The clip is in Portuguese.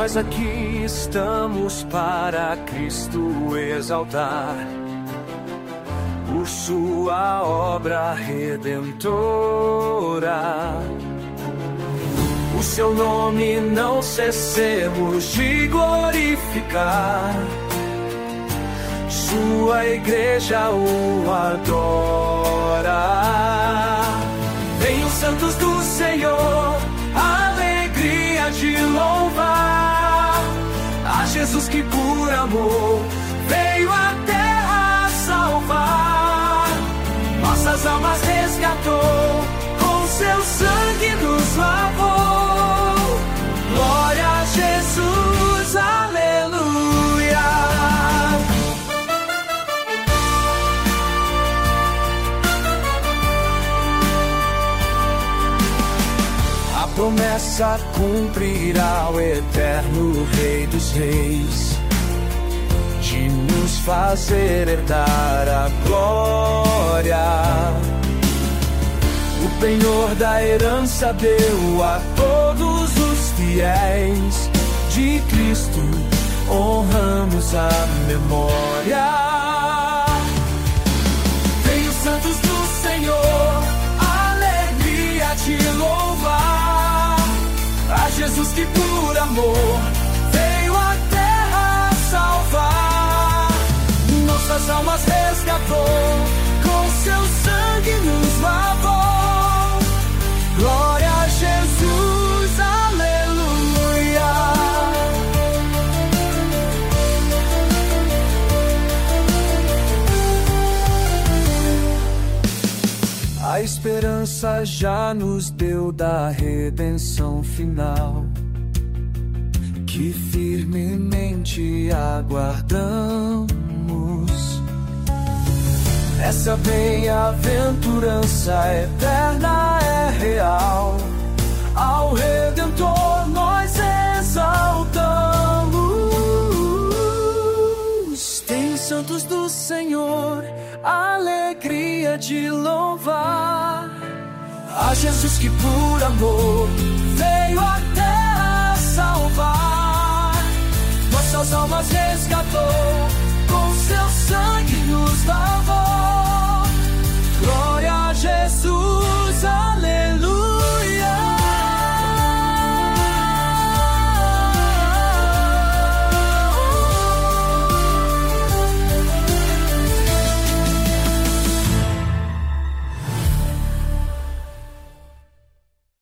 nós aqui estamos para Cristo exaltar, por sua obra redentora. O seu nome não cessemos de glorificar, sua igreja o adora. Venham santos do Senhor, alegria de louvar a Jesus que por amor veio à terra salvar. Nossas almas resgatou, com seu sangue nos lavou. Glória a Jesus, aleluia. A promessa cumprirá o eterno Rei dos Reis, de nos fazer herdar a glória. O penhor da herança deu a todos os fiéis, de Cristo honramos a memória. Vem os santos do Senhor, alegria de louvar a Jesus que por amor veio à terra salvar. Nossas almas resgatou, com seu sangue nos lavou. Glória a Jesus, aleluia. A esperança já nos deu da redenção final, que firmemente aguardamos. Essa bem-aventurança eterna é real, ao Redentor nós exaltamos. Tem santos do Senhor, alegria de louvar a Jesus que por amor veio à terra salvar. Nossas almas resgatou, com seu sangue nos lavou.